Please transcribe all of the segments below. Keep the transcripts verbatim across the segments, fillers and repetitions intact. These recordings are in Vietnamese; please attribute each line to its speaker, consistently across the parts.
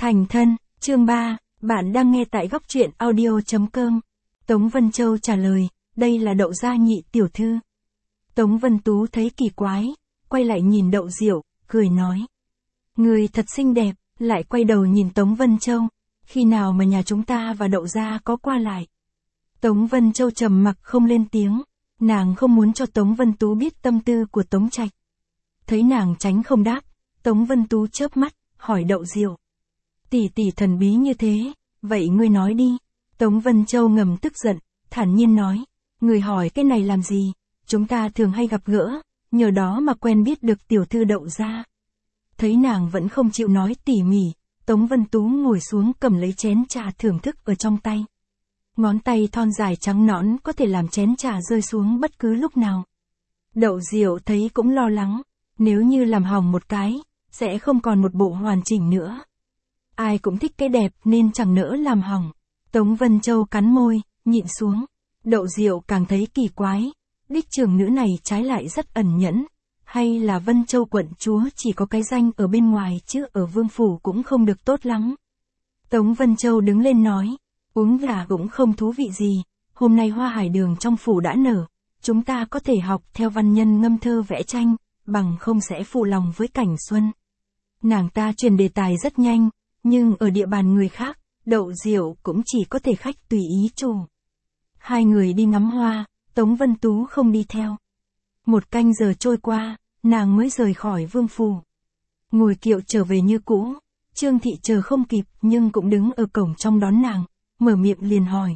Speaker 1: Thành thân, chương ba, bạn đang nghe tại góc truyện audio chấm com. Tống Vân Châu trả lời, đây là Đậu gia nhị tiểu thư. Tống Vân Tú thấy kỳ quái, quay lại nhìn Đậu Diệu, cười nói. Người thật xinh đẹp, lại quay đầu nhìn Tống Vân Châu, khi nào mà nhà chúng ta và Đậu gia có qua lại. Tống Vân Châu trầm mặc không lên tiếng, nàng không muốn cho Tống Vân Tú biết tâm tư của Tống Trạch. Thấy nàng tránh không đáp, Tống Vân Tú chớp mắt, hỏi Đậu Diệu. Tỷ tỷ thần bí như thế, vậy ngươi nói đi. Tống Vân Châu ngầm tức giận, thản nhiên nói, người hỏi cái này làm gì, chúng ta thường hay gặp gỡ, nhờ đó mà quen biết được tiểu thư Đậu gia. Thấy nàng vẫn không chịu nói tỉ mỉ, Tống Vân Tú ngồi xuống cầm lấy chén trà thưởng thức ở trong tay. Ngón tay thon dài trắng nõn có thể làm chén trà rơi xuống bất cứ lúc nào. Đậu Diệu thấy cũng lo lắng, nếu như làm hỏng một cái, sẽ không còn một bộ hoàn chỉnh nữa. Ai cũng thích cái đẹp nên chẳng nỡ làm hỏng. Tống Vân Châu cắn môi, nhịn xuống. Đậu Diệu càng thấy kỳ quái, đích trưởng nữ này trái lại rất ẩn nhẫn. Hay là Vân Châu quận chúa chỉ có cái danh ở bên ngoài chứ ở vương phủ cũng không được tốt lắm. Tống Vân Châu đứng lên nói, uống gà cũng không thú vị gì, hôm nay hoa hải đường trong phủ đã nở, chúng ta có thể học theo văn nhân ngâm thơ vẽ tranh, bằng không sẽ phụ lòng với cảnh xuân. Nàng ta truyền đề tài rất nhanh, nhưng ở địa bàn người khác, Đậu Diệu cũng chỉ có thể khách tùy ý chủ. Hai người đi ngắm hoa, Tống Vân Tú không đi theo. Một canh giờ trôi qua, nàng mới rời khỏi vương phủ. Ngồi kiệu trở về như cũ, Trương Thị chờ không kịp nhưng cũng đứng ở cổng trong đón nàng, mở miệng liền hỏi.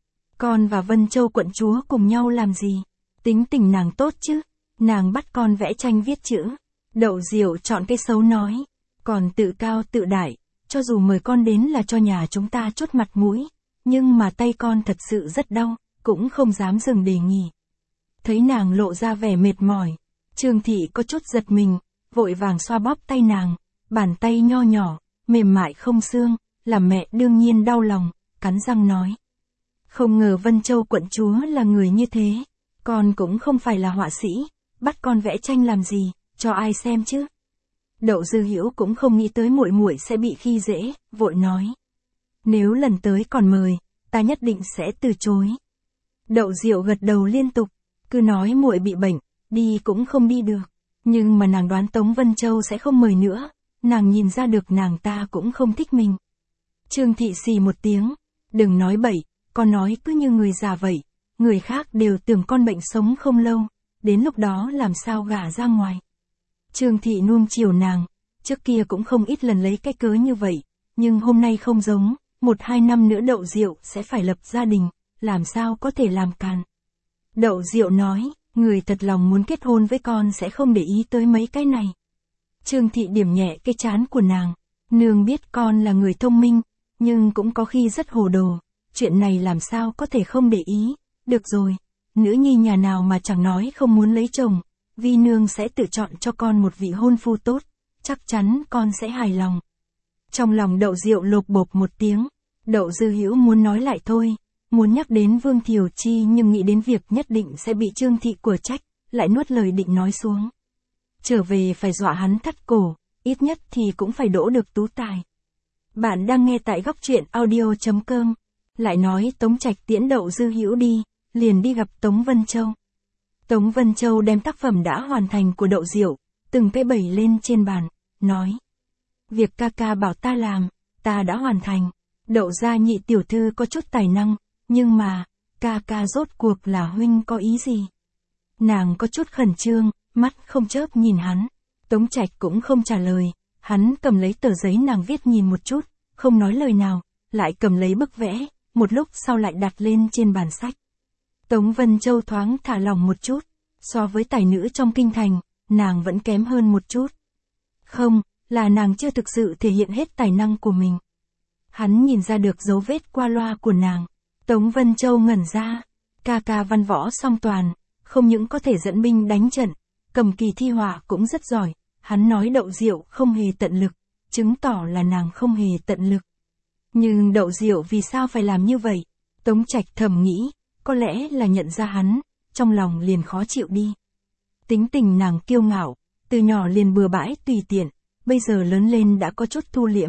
Speaker 1: Con và Vân Châu quận chúa cùng nhau làm gì? Tính tình nàng tốt chứ? Nàng bắt con vẽ tranh viết chữ. Đậu Diệu chọn cái xấu nói. Còn tự cao tự đại, cho dù mời con đến là cho nhà chúng ta chốt mặt mũi, nhưng mà tay con thật sự rất đau, cũng không dám dừng đề nghị. Thấy nàng lộ ra vẻ mệt mỏi, Trương Thị có chút giật mình, vội vàng xoa bóp tay nàng, bàn tay nho nhỏ, mềm mại không xương, làm mẹ đương nhiên đau lòng, cắn răng nói. Không ngờ Vân Châu quận chúa là người như thế, con cũng không phải là họa sĩ, bắt con vẽ tranh làm gì, cho ai xem chứ? Đậu Dư Hữu cũng không nghĩ tới muội muội sẽ bị khi dễ, vội nói. Nếu lần tới còn mời, ta nhất định sẽ từ chối. Đậu Diệu gật đầu liên tục, cứ nói muội bị bệnh, đi cũng không đi được. Nhưng mà nàng đoán Tống Vân Châu sẽ không mời nữa, nàng nhìn ra được nàng ta cũng không thích mình. Trương Thị xì một tiếng, đừng nói bậy, con nói cứ như người già vậy, người khác đều tưởng con bệnh sống không lâu, đến lúc đó làm sao gả ra ngoài. Trương Thị nuông chiều nàng, trước kia cũng không ít lần lấy cái cớ như vậy, nhưng hôm nay không giống, một hai năm nữa Đậu Diệu sẽ phải lập gia đình, làm sao có thể làm càn. Đậu Diệu nói, người thật lòng muốn kết hôn với con sẽ không để ý tới mấy cái này. Trương Thị điểm nhẹ cái trán của nàng, nương biết con là người thông minh, nhưng cũng có khi rất hồ đồ, chuyện này làm sao có thể không để ý, được rồi, nữ nhi nhà nào mà chẳng nói không muốn lấy chồng. Vi nương sẽ tự chọn cho con một vị hôn phu tốt, chắc chắn con sẽ hài lòng. Trong lòng Đậu Diệu lột bột một tiếng, Đậu Dư Hữu muốn nói lại thôi, muốn nhắc đến Vương Thiều Chi nhưng nghĩ đến việc nhất định sẽ bị Trương Thị của trách, lại nuốt lời định nói xuống. Trở về phải dọa hắn thắt cổ, ít nhất thì cũng phải đỗ được tú tài. Bạn đang nghe tại góc truyện audio chấm com, lại nói Tống Trạch tiễn Đậu Dư Hữu đi, liền đi gặp Tống Vân Châu. Tống Vân Châu đem tác phẩm đã hoàn thành của Đậu Diệu, từng cái bày lên trên bàn, nói. Việc ca ca bảo ta làm, ta đã hoàn thành. Đậu gia nhị tiểu thư có chút tài năng, nhưng mà, ca ca rốt cuộc là huynh có ý gì? Nàng có chút khẩn trương, mắt không chớp nhìn hắn. Tống Trạch cũng không trả lời, hắn cầm lấy tờ giấy nàng viết nhìn một chút, không nói lời nào, lại cầm lấy bức vẽ, một lúc sau lại đặt lên trên bàn sách. Tống Vân Châu thoáng thả lòng một chút, so với tài nữ trong kinh thành, nàng vẫn kém hơn một chút. Không, là nàng chưa thực sự thể hiện hết tài năng của mình. Hắn nhìn ra được dấu vết qua loa của nàng. Tống Vân Châu ngẩn ra, ca ca văn võ song toàn, không những có thể dẫn binh đánh trận, cầm kỳ thi họa cũng rất giỏi. Hắn nói Đậu Diệu không hề tận lực, chứng tỏ là nàng không hề tận lực. Nhưng Đậu Diệu vì sao phải làm như vậy? Tống Trạch thầm nghĩ. Có lẽ là nhận ra hắn, trong lòng liền khó chịu đi. Tính tình nàng kiêu ngạo, từ nhỏ liền bừa bãi tùy tiện, bây giờ lớn lên đã có chút thu liễm,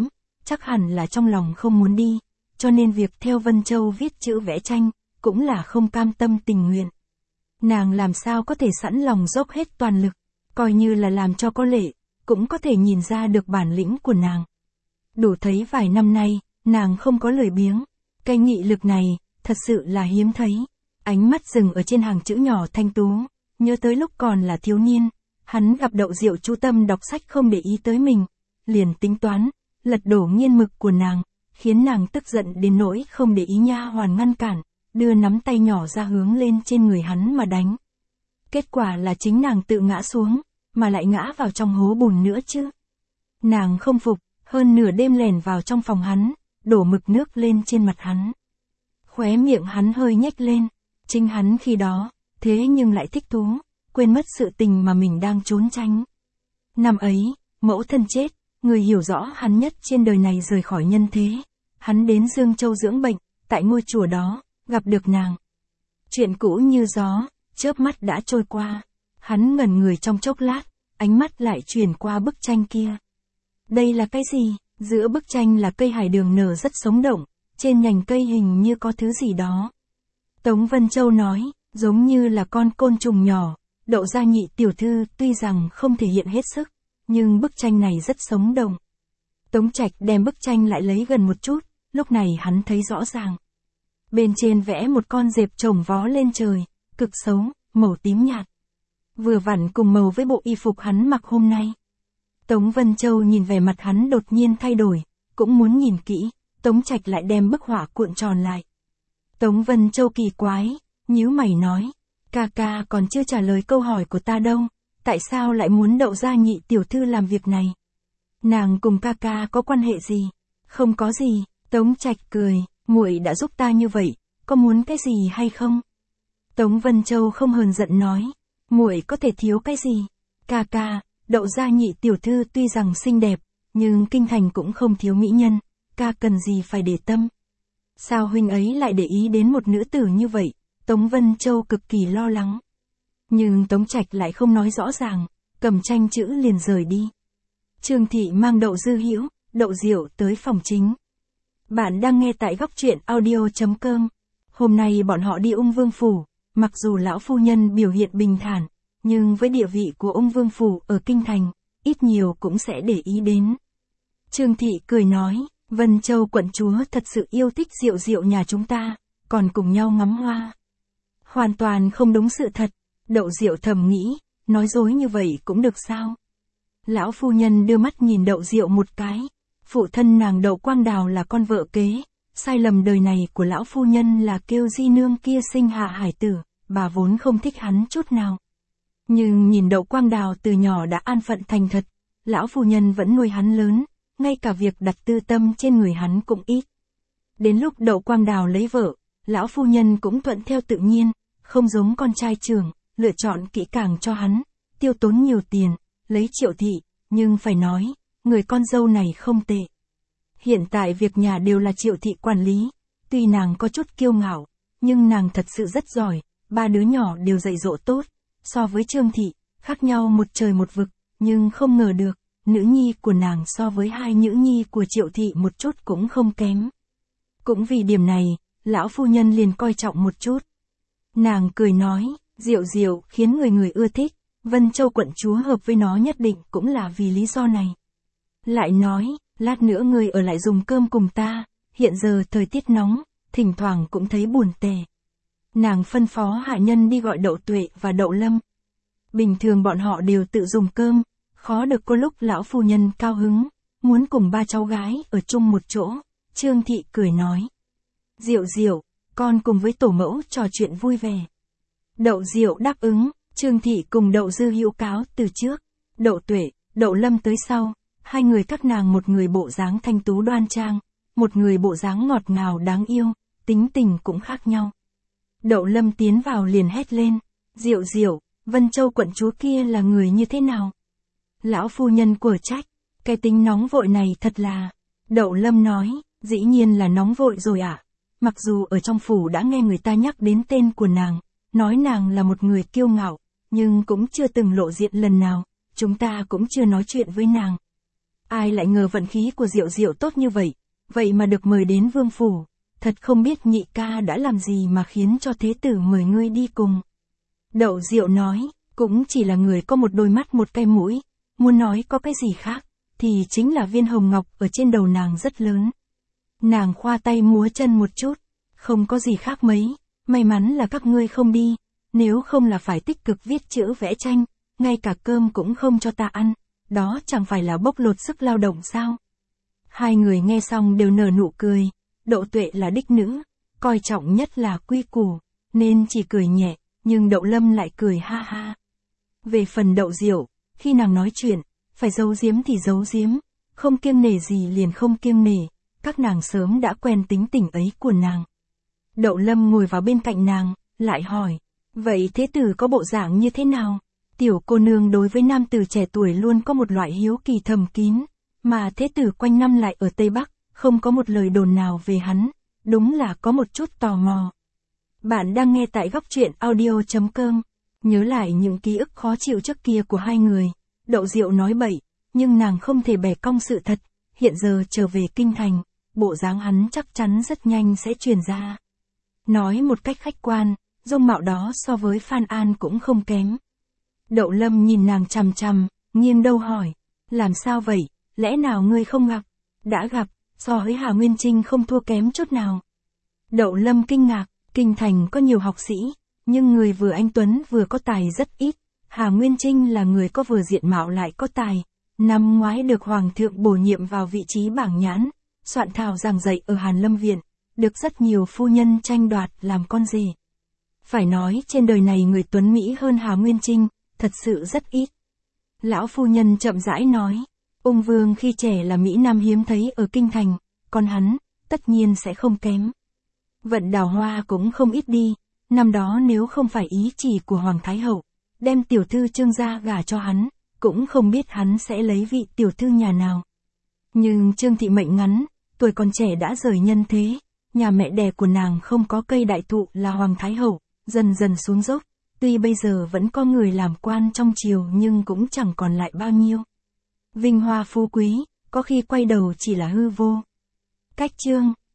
Speaker 1: chắc hẳn là trong lòng không muốn đi, cho nên việc theo Vân Châu viết chữ vẽ tranh, cũng là không cam tâm tình nguyện. Nàng làm sao có thể sẵn lòng dốc hết toàn lực, coi như là làm cho có lệ, cũng có thể nhìn ra được bản lĩnh của nàng. Đủ thấy vài năm nay, nàng không có lười biếng, cái nghị lực này, thật sự là hiếm thấy. Ánh mắt dừng ở trên hàng chữ nhỏ thanh tú, nhớ tới lúc còn là thiếu niên, hắn gặp Đậu Diệu chú tâm đọc sách không để ý tới mình, liền tính toán, lật đổ nghiên mực của nàng, khiến nàng tức giận đến nỗi không để ý nha hoàn ngăn cản, đưa nắm tay nhỏ ra hướng lên trên người hắn mà đánh. Kết quả là chính nàng tự ngã xuống, mà lại ngã vào trong hố bùn nữa chứ. Nàng không phục, hơn nửa đêm lẻn vào trong phòng hắn, đổ mực nước lên trên mặt hắn. Khóe miệng hắn hơi nhếch lên, chính hắn khi đó, thế nhưng lại thích thú, quên mất sự tình mà mình đang trốn tránh. Năm ấy, mẫu thân chết, người hiểu rõ hắn nhất trên đời này rời khỏi nhân thế. Hắn đến Dương Châu dưỡng bệnh, tại ngôi chùa đó, gặp được nàng. Chuyện cũ như gió, chớp mắt đã trôi qua. Hắn ngẩn người trong chốc lát, ánh mắt lại chuyển qua bức tranh kia. Đây là cái gì? Giữa bức tranh là cây hải đường nở rất sống động, trên nhành cây hình như có thứ gì đó. Tống Vân Châu nói, giống như là con côn trùng nhỏ. Đậu Gia Nhị tiểu thư tuy rằng không thể hiện hết sức, nhưng bức tranh này rất sống động. Tống Trạch đem bức tranh lại lấy gần một chút, lúc này hắn thấy rõ ràng. Bên trên vẽ một con dẹp chồng vó lên trời, cực xấu, màu tím nhạt. Vừa vặn cùng màu với bộ y phục hắn mặc hôm nay. Tống Vân Châu nhìn vẻ mặt hắn đột nhiên thay đổi, cũng muốn nhìn kỹ, Tống Trạch lại đem bức họa cuộn tròn lại. Tống Vân Châu kỳ quái, nhíu mày nói, ca ca còn chưa trả lời câu hỏi của ta đâu, tại sao lại muốn Đậu Gia Nhị tiểu thư làm việc này? Nàng cùng ca ca có quan hệ gì? Không có gì, Tống Trạch cười, muội đã giúp ta như vậy, có muốn cái gì hay không? Tống Vân Châu không hờn giận nói, muội có thể thiếu cái gì? Ca ca, Đậu Gia Nhị tiểu thư tuy rằng xinh đẹp, nhưng kinh thành cũng không thiếu mỹ nhân, ca cần gì phải để tâm? Sao huynh ấy lại để ý đến một nữ tử như vậy? Tống Vân Châu cực kỳ lo lắng. Nhưng Tống Trạch lại không nói rõ ràng, cầm tranh chữ liền rời đi. Trương Thị mang Đậu Dư Hữu, Đậu Diệu tới phòng chính. Bạn đang nghe tại góc truyện audio chấm com. Hôm nay bọn họ đi Ung Vương Phủ, mặc dù lão phu nhân biểu hiện bình thản, nhưng với địa vị của Ung Vương Phủ ở Kinh Thành, ít nhiều cũng sẽ để ý đến. Trương Thị cười nói, Vân Châu quận chúa thật sự yêu thích Diệu Diệu nhà chúng ta, còn cùng nhau ngắm hoa. Hoàn toàn không đúng sự thật, Đậu Diệu thầm nghĩ, nói dối như vậy cũng được sao? Lão phu nhân đưa mắt nhìn Đậu Diệu một cái, phụ thân nàng Đậu Quang Đào là con vợ kế, sai lầm đời này của lão phu nhân là kêu di nương kia sinh hạ hải tử, bà vốn không thích hắn chút nào. Nhưng nhìn Đậu Quang Đào từ nhỏ đã an phận thành thật, lão phu nhân vẫn nuôi hắn lớn, ngay cả việc đặt tư tâm trên người hắn cũng ít. Đến lúc Đậu Quang Đào lấy vợ, lão phu nhân cũng thuận theo tự nhiên, không giống con trai trưởng, lựa chọn kỹ càng cho hắn, tiêu tốn nhiều tiền, lấy Triệu Thị, nhưng phải nói, người con dâu này không tệ. Hiện tại việc nhà đều là Triệu Thị quản lý, tuy nàng có chút kiêu ngạo, nhưng nàng thật sự rất giỏi, ba đứa nhỏ đều dạy dỗ tốt, so với Trương Thị, khác nhau một trời một vực, nhưng không ngờ được, nữ nhi của nàng so với hai nữ nhi của Triệu Thị một chút cũng không kém. Cũng vì điểm này, lão phu nhân liền coi trọng một chút. Nàng cười nói, Diệu Diệu khiến người người ưa thích, Vân Châu quận chúa hợp với nó nhất định cũng là vì lý do này. Lại nói, lát nữa người ở lại dùng cơm cùng ta, hiện giờ thời tiết nóng, thỉnh thoảng cũng thấy buồn tẻ. Nàng phân phó hạ nhân đi gọi Đậu Tuệ và Đậu Lâm. Bình thường bọn họ đều tự dùng cơm, khó được có lúc lão phu nhân cao hứng, muốn cùng ba cháu gái ở chung một chỗ. Trương Thị cười nói, Diệu Diệu, con cùng với tổ mẫu trò chuyện vui vẻ. Đậu Diệu đáp ứng, Trương Thị cùng Đậu Dư Hữu cáo từ trước, Đậu Tuệ, Đậu Lâm tới sau, hai người các nàng một người bộ dáng thanh tú đoan trang, một người bộ dáng ngọt ngào đáng yêu, tính tình cũng khác nhau. Đậu Lâm tiến vào liền hét lên, Diệu Diệu, Vân Châu quận chúa kia là người như thế nào? Lão phu nhân quở trách, cái tính nóng vội này thật là. Đậu Lâm nói, dĩ nhiên là nóng vội rồi ạ. À? Mặc dù ở trong phủ đã nghe người ta nhắc đến tên của nàng, nói nàng là một người kiêu ngạo, nhưng cũng chưa từng lộ diện lần nào, chúng ta cũng chưa nói chuyện với nàng. Ai lại ngờ vận khí của Diệu Diệu tốt như vậy, vậy mà được mời đến vương phủ, thật không biết nhị ca đã làm gì mà khiến cho thế tử mời ngươi đi cùng. Đậu Diệu nói, cũng chỉ là người có một đôi mắt một cái mũi, muốn nói có cái gì khác, thì chính là viên hồng ngọc ở trên đầu nàng rất lớn. Nàng khoa tay múa chân một chút, không có gì khác mấy, may mắn là các ngươi không đi, nếu không là phải tích cực viết chữ vẽ tranh, ngay cả cơm cũng không cho ta ăn, đó chẳng phải là bóc lột sức lao động sao. Hai người nghe xong đều nở nụ cười, Đậu Tuệ là đích nữ, coi trọng nhất là quy củ, nên chỉ cười nhẹ, nhưng Đậu Lâm lại cười ha ha. Về phần Đậu Diệu, khi nàng nói chuyện, phải giấu giếm thì giấu giếm, không kiêng nể gì liền không kiêng nể, các nàng sớm đã quen tính tình ấy của nàng. Đậu Lâm ngồi vào bên cạnh nàng, lại hỏi, vậy thế tử có bộ dạng như thế nào? Tiểu cô nương đối với nam tử trẻ tuổi luôn có một loại hiếu kỳ thầm kín, mà thế tử quanh năm lại ở Tây Bắc, không có một lời đồn nào về hắn, đúng là có một chút tò mò. Bạn đang nghe tại góc truyện audio chấm com, nhớ lại những ký ức khó chịu trước kia của hai người, Đậu Diệu nói bậy, nhưng nàng không thể bẻ cong sự thật, hiện giờ trở về kinh thành, bộ dáng hắn chắc chắn rất nhanh sẽ truyền ra. Nói một cách khách quan, dung mạo đó so với Phan An cũng không kém. Đậu Lâm nhìn nàng chằm chằm, nghiêng đầu hỏi, làm sao vậy, lẽ nào ngươi không gặp? Đã gặp, so với Hà Nguyên Trinh không thua kém chút nào. Đậu Lâm kinh ngạc, kinh thành có nhiều học sĩ, nhưng người vừa anh tuấn vừa có tài rất ít. Hà Nguyên Trinh là người có vừa diện mạo lại có tài. Năm ngoái được Hoàng thượng bổ nhiệm vào vị trí bảng nhãn, soạn thảo giảng dạy ở Hàn Lâm Viện, được rất nhiều phu nhân tranh đoạt làm con rể. Phải nói trên đời này người tuấn Mỹ hơn Hà Nguyên Trinh, thật sự rất ít. Lão phu nhân chậm rãi nói, Ung Vương khi trẻ là Mỹ Nam hiếm thấy ở kinh thành, còn hắn, tất nhiên sẽ không kém. Vận Đào Hoa cũng không ít đi, năm đó nếu không phải ý chỉ của Hoàng Thái Hậu, đem tiểu thư Trương gia gả cho hắn, cũng không biết hắn sẽ lấy vị tiểu thư nhà nào. Nhưng Trương thị mệnh ngắn, tuổi còn trẻ đã rời nhân thế, nhà mẹ đẻ của nàng không có cây đại thụ là Hoàng Thái Hậu, dần dần xuống dốc, tuy bây giờ vẫn có người làm quan trong triều nhưng cũng chẳng còn lại bao nhiêu. Vinh hoa phú quý, có khi quay đầu chỉ là hư vô. Cách chương